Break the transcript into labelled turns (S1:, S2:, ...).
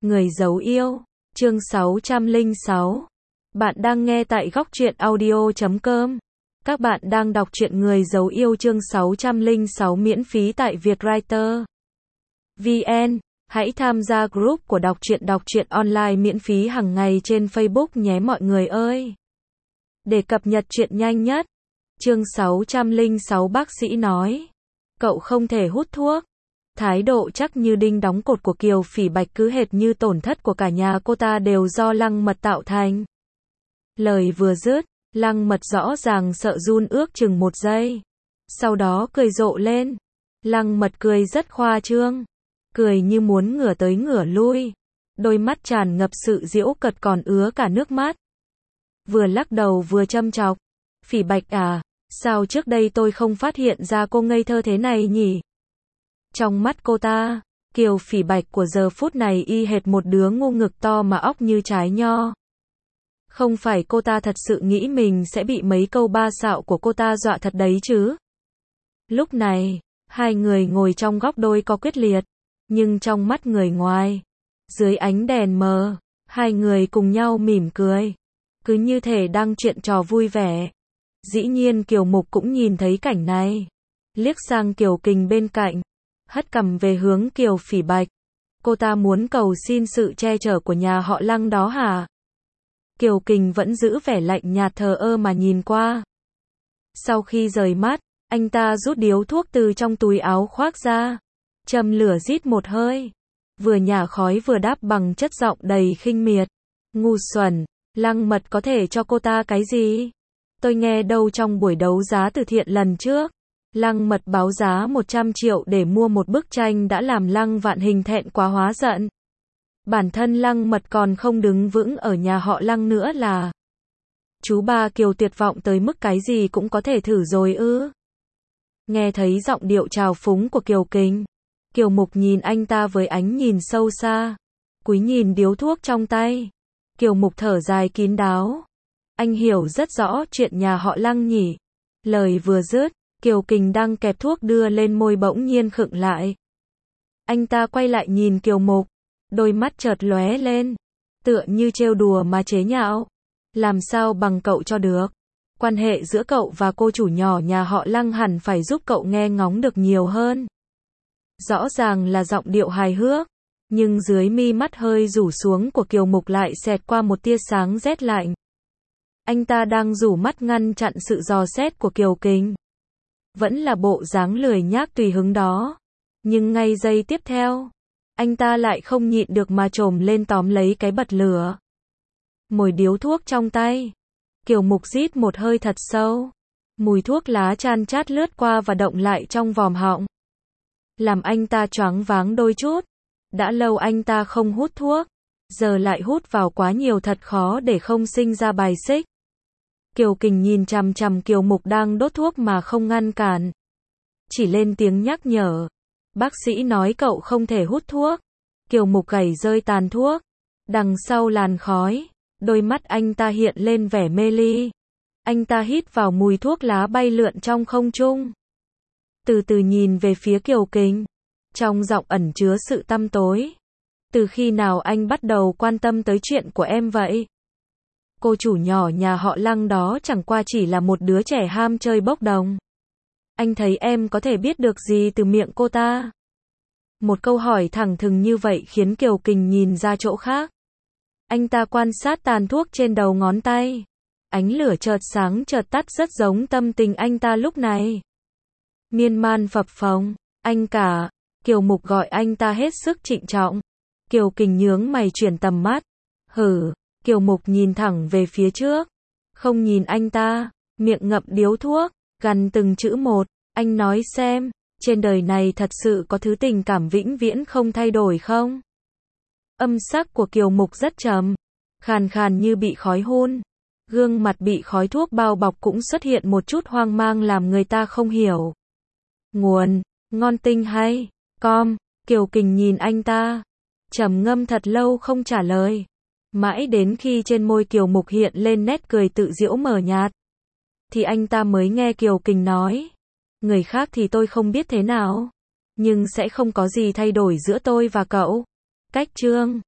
S1: Người dấu yêu, chương 606. Bạn đang nghe tại Góc Truyện Audio.com. Các bạn đang đọc truyện Người dấu yêu chương 606 miễn phí tại Vietwriter VN. Hãy tham gia group của đọc truyện online miễn phí hàng ngày trên Facebook nhé mọi người ơi. Để cập nhật truyện nhanh nhất. Chương 606 bác sĩ nói. Cậu không thể hút thuốc. Thái độ chắc như đinh đóng cột của Kiều Phỉ Bạch cứ hệt như tổn thất của cả nhà cô ta đều do Lăng Mật tạo thành. Lời vừa dứt, Lăng Mật rõ ràng sợ run ước chừng 1 giây. Sau đó cười rộ lên. Lăng Mật cười rất khoa trương. Cười như muốn ngửa tới ngửa lui. Đôi mắt tràn ngập sự giễu cợt còn ứa cả nước mắt. Vừa lắc đầu vừa châm chọc. Phỉ Bạch à, sao trước đây tôi không phát hiện ra cô ngây thơ thế này nhỉ? Trong mắt cô ta, Kiều Phỉ Bạch của giờ phút này y hệt một đứa ngu ngực to mà óc như trái nho. Không phải cô ta thật sự nghĩ mình sẽ bị mấy câu ba xạo của cô ta dọa thật đấy chứ. Lúc này, hai người ngồi trong góc đôi có quyết liệt, nhưng trong mắt người ngoài, dưới ánh đèn mờ, hai người cùng nhau mỉm cười, cứ như thể đang chuyện trò vui vẻ. Dĩ nhiên Kiều Mục cũng nhìn thấy cảnh này, liếc sang Kiều Kình bên cạnh, hất cằm về hướng Kiều Phỉ Bạch. Cô ta muốn cầu xin sự che chở của nhà họ Lăng đó hả? Kiều Kình vẫn giữ vẻ lạnh nhạt thờ ơ mà nhìn qua. Sau khi rời mắt, anh ta rút điếu thuốc từ trong túi áo khoác ra, châm lửa rít một hơi, vừa nhả khói vừa đáp bằng chất giọng đầy khinh miệt. Ngu xuẩn, Lăng Mật có thể cho cô ta cái gì? Tôi nghe đâu trong buổi đấu giá từ thiện lần trước, Lăng Mật báo giá 100 triệu để mua một bức tranh đã làm Lăng Vạn Hình thẹn quá hóa giận. Bản thân Lăng Mật còn không đứng vững ở nhà họ Lăng nữa là. Chú ba Kiều tuyệt vọng tới mức cái gì cũng có thể thử rồi ư? Nghe thấy giọng điệu trào phúng của Kiều Kình, Kiều Mục nhìn anh ta với ánh nhìn sâu xa, cúi nhìn điếu thuốc trong tay. Kiều Mục thở dài kín đáo. Anh hiểu rất rõ chuyện nhà họ Lăng nhỉ? Lời vừa dứt, Kiều Kình đang kẹp thuốc đưa lên môi bỗng nhiên khựng lại. Anh ta quay lại nhìn Kiều Mục, đôi mắt chợt lóe lên, tựa như trêu đùa mà chế nhạo. Làm sao bằng cậu cho được? Quan hệ giữa cậu và cô chủ nhỏ nhà họ Lăng hẳn phải giúp cậu nghe ngóng được nhiều hơn. Rõ ràng là giọng điệu hài hước, nhưng dưới mi mắt hơi rủ xuống của Kiều Mục lại xẹt qua một tia sáng rét lạnh. Anh ta đang rủ mắt ngăn chặn sự dò xét của Kiều Kình. Vẫn là bộ dáng lười nhác tùy hứng đó. Nhưng ngay giây tiếp theo, anh ta lại không nhịn được mà chồm lên tóm lấy cái bật lửa. Mồi điếu thuốc trong tay. Kiều Mục rít một hơi thật sâu. Mùi thuốc lá chan chát lướt qua và động lại trong vòm họng, làm anh ta choáng váng đôi chút. Đã lâu anh ta không hút thuốc, giờ lại hút vào quá nhiều thật khó để không sinh ra bài xích. Kiều Kình nhìn chằm chằm Kiều Mục đang đốt thuốc mà không ngăn cản. Chỉ lên tiếng nhắc nhở. Bác sĩ nói cậu không thể hút thuốc. Kiều Mục gẩy rơi tàn thuốc. Đằng sau làn khói, đôi mắt anh ta hiện lên vẻ mê ly. Anh ta hít vào mùi thuốc lá bay lượn trong không trung. Từ từ nhìn về phía Kiều Kình. Trong giọng ẩn chứa sự tăm tối. Từ khi nào anh bắt đầu quan tâm tới chuyện của em vậy? Cô chủ nhỏ nhà họ Lăng đó chẳng qua chỉ là một đứa trẻ ham chơi bốc đồng. Anh thấy em có thể biết được gì từ miệng cô ta? Một câu hỏi thẳng thừng như vậy khiến Kiều Kình nhìn ra chỗ khác. Anh ta quan sát tàn thuốc trên đầu ngón tay. Ánh lửa chợt sáng chợt tắt rất giống tâm tình anh ta lúc này. Miên man phập phồng. Anh cả. Kiều Mục gọi anh ta hết sức trịnh trọng. Kiều Kình nhướng mày chuyển tầm mắt. Hử. Kiều Mục nhìn thẳng về phía trước, không nhìn anh ta, miệng ngậm điếu thuốc, gằn từng chữ một. Anh nói xem, trên đời này thật sự có thứ tình cảm vĩnh viễn không thay đổi không? Âm sắc của Kiều Mục rất trầm, khàn khàn như bị khói hun. Gương mặt bị khói thuốc bao bọc cũng xuất hiện một chút hoang mang làm người ta không hiểu. Nguồn, ngon tinh hay, com. Kiều Kình nhìn anh ta, trầm ngâm thật lâu không trả lời. Mãi đến khi trên môi Kiều Mục hiện lên nét cười tự giễu mờ nhạt, thì anh ta mới nghe Kiều Kình nói. Người khác thì tôi không biết thế nào, nhưng sẽ không có gì thay đổi giữa tôi và cậu. Cách chương